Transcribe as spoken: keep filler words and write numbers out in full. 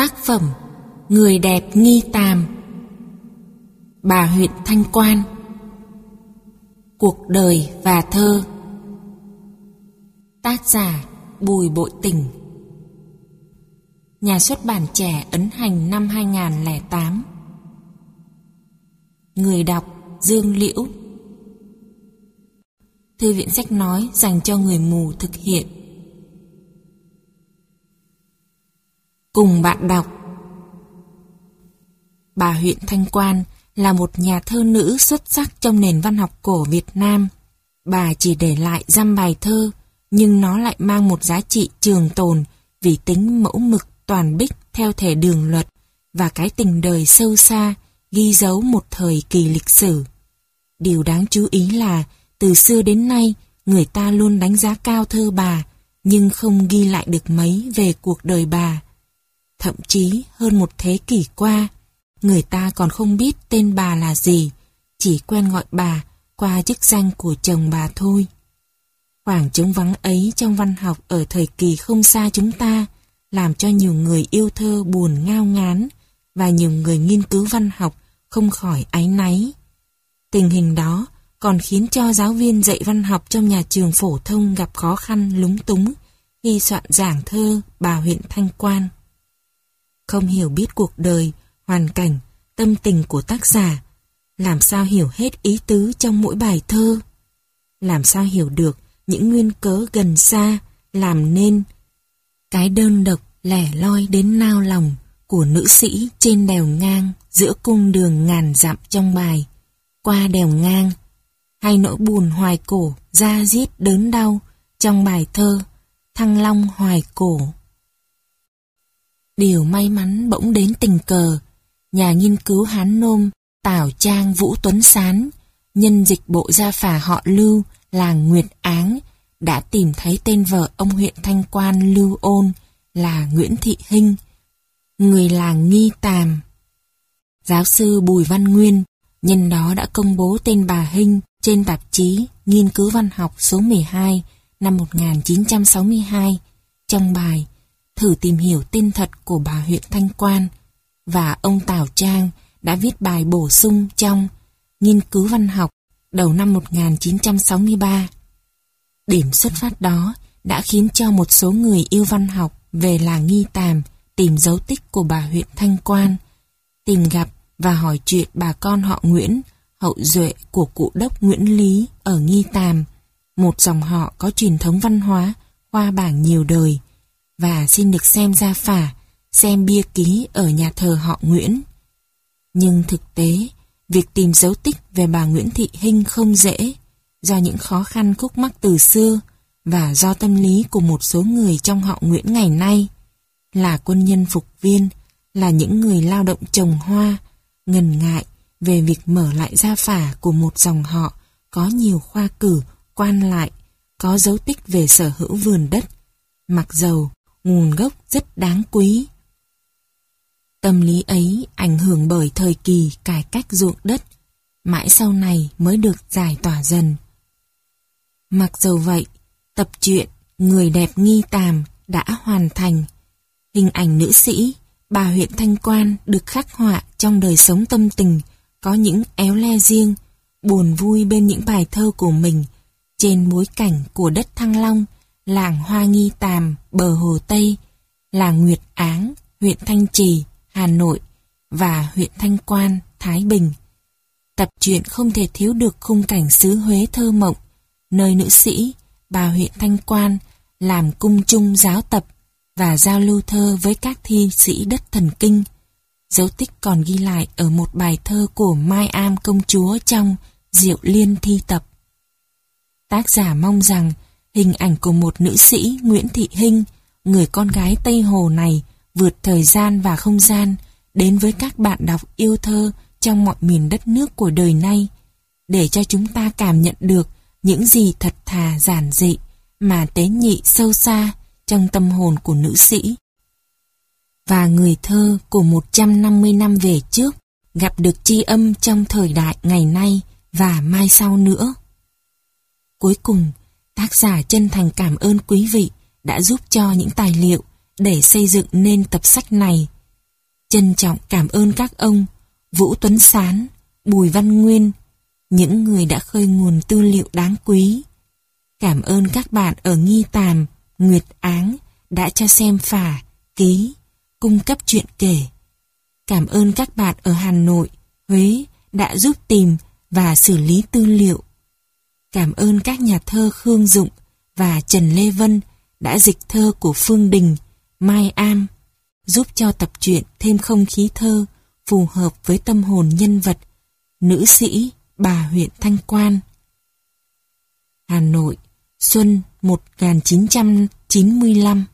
Tác phẩm Người đẹp nghi tàm, bà huyện Thanh Quan. Cuộc đời và thơ. Tác giả Bùi Bội Tình. Nhà xuất bản Trẻ ấn hành năm hai nghìn không trăm lẻ tám. Người đọc Dương Liễu. Thư viện sách nói dành cho người mù thực hiện. Cùng bạn đọc. Bà huyện Thanh Quan là một nhà thơ nữ xuất sắc trong nền văn học cổ Việt Nam. Bà chỉ để lại dăm bài thơ, nhưng nó lại mang một giá trị trường tồn vì tính mẫu mực toàn bích theo thể đường luật và cái tình đời sâu xa, ghi dấu một thời kỳ lịch sử. Điều đáng chú ý là từ xưa đến nay người ta luôn đánh giá cao thơ bà, nhưng không ghi lại được mấy về cuộc đời bà. Thậm chí hơn một thế kỷ qua, người ta còn không biết tên bà là gì, chỉ quen gọi bà qua chức danh của chồng bà thôi. Khoảng trống vắng ấy trong văn học ở thời kỳ không xa chúng ta làm cho nhiều người yêu thơ buồn ngao ngán và nhiều người nghiên cứu văn học không khỏi áy náy. Tình hình đó còn khiến cho giáo viên dạy văn học trong nhà trường phổ thông gặp khó khăn lúng túng khi soạn giảng thơ bà huyện Thanh Quan. Không hiểu biết cuộc đời, hoàn cảnh, tâm tình của tác giả, làm sao hiểu hết ý tứ trong mỗi bài thơ, làm sao hiểu được những nguyên cớ gần xa làm nên cái đơn độc lẻ loi đến nao lòng của nữ sĩ trên đèo ngang giữa cung đường ngàn dặm trong bài Qua đèo ngang, hay nỗi buồn hoài cổ da diết đớn đau trong bài thơ Thăng Long hoài cổ. Điều may mắn bỗng đến tình cờ, nhà nghiên cứu Hán Nôm Tảo Trang Vũ Tuấn Sán, nhân dịch bộ gia phả họ Lưu, làng Nguyệt Áng, đã tìm thấy tên vợ ông huyện Thanh Quan Lưu Ôn là Nguyễn Thị Hinh, người làng Nghi Tàm. Giáo sư Bùi Văn Nguyên nhân đó đã công bố tên bà Hinh trên tạp chí Nghiên cứu văn học số mười hai năm một nghìn chín trăm sáu mươi hai trong bài Thử tìm hiểu tên thật của bà huyện Thanh Quan, và ông Tảo Trang đã viết bài bổ sung trong Nghiên cứu văn học đầu năm một nghìn chín trăm sáu mươi ba. Điểm xuất phát đó đã khiến cho một số người yêu văn học về làng Nghi Tàm tìm dấu tích của bà huyện Thanh Quan, tìm gặp và hỏi chuyện bà con họ Nguyễn, hậu duệ của cụ đốc Nguyễn Lý ở Nghi Tàm, một dòng họ có truyền thống văn hóa khoa bảng nhiều đời, và xin được xem gia phả, xem bia ký ở nhà thờ họ Nguyễn. Nhưng thực tế, việc tìm dấu tích về bà Nguyễn Thị Hinh không dễ, do những khó khăn khúc mắc từ xưa và do tâm lý của một số người trong họ Nguyễn ngày nay, là quân nhân phục viên, là những người lao động trồng hoa, ngần ngại về việc mở lại gia phả của một dòng họ có nhiều khoa cử, quan lại, có dấu tích về sở hữu vườn đất, mặc dầu nguồn gốc rất đáng quý. Tâm lý ấy ảnh hưởng bởi thời kỳ cải cách ruộng đất, mãi sau này mới được giải tỏa dần. Mặc dầu vậy, tập truyện Người đẹp Nghi Tàm đã hoàn thành. Hình ảnh nữ sĩ bà huyện Thanh Quan được khắc họa trong đời sống tâm tình, có những éo le riêng, buồn vui bên những bài thơ của mình, trên bối cảnh của đất Thăng Long, làng Hoa Nghi Tàm, bờ Hồ Tây, làng Nguyệt Áng, huyện Thanh Trì, Hà Nội và huyện Thanh Quan, Thái Bình. Tập truyện không thể thiếu được khung cảnh xứ Huế thơ mộng, nơi nữ sĩ bà huyện Thanh Quan làm cung chung giáo tập và giao lưu thơ với các thi sĩ đất Thần Kinh. Dấu tích còn ghi lại ở một bài thơ của Mai Am công chúa trong Diệu Liên thi tập. Tác giả mong rằng hình ảnh của một nữ sĩ Nguyễn Thị Hinh, người con gái Tây Hồ này, vượt thời gian và không gian đến với các bạn đọc yêu thơ trong mọi miền đất nước của đời nay, để cho chúng ta cảm nhận được những gì thật thà giản dị mà tế nhị sâu xa trong tâm hồn của nữ sĩ và người thơ của một trăm năm mươi năm về trước, gặp được tri âm trong thời đại ngày nay và mai sau nữa. Cuối cùng, tác giả chân thành cảm ơn quý vị đã giúp cho những tài liệu để xây dựng nên tập sách này, Trân trọng cảm ơn các ông Vũ Tuấn Sán, Bùi Văn Nguyên, những người đã khơi nguồn tư liệu đáng quý. Cảm ơn các bạn ở Nghi Tàm, Nguyệt Áng đã cho xem phả, ký, cung cấp truyện kể. Cảm ơn các bạn ở Hà Nội, Huế đã giúp tìm và xử lý tư liệu. Cảm ơn các nhà thơ Khương Dụng và Trần Lê Vân đã dịch thơ của Phương Đình, Mai Am, giúp cho tập truyện thêm không khí thơ phù hợp với tâm hồn nhân vật, nữ sĩ bà huyện Thanh Quan. Hà Nội, xuân một nghìn chín trăm chín mươi lăm.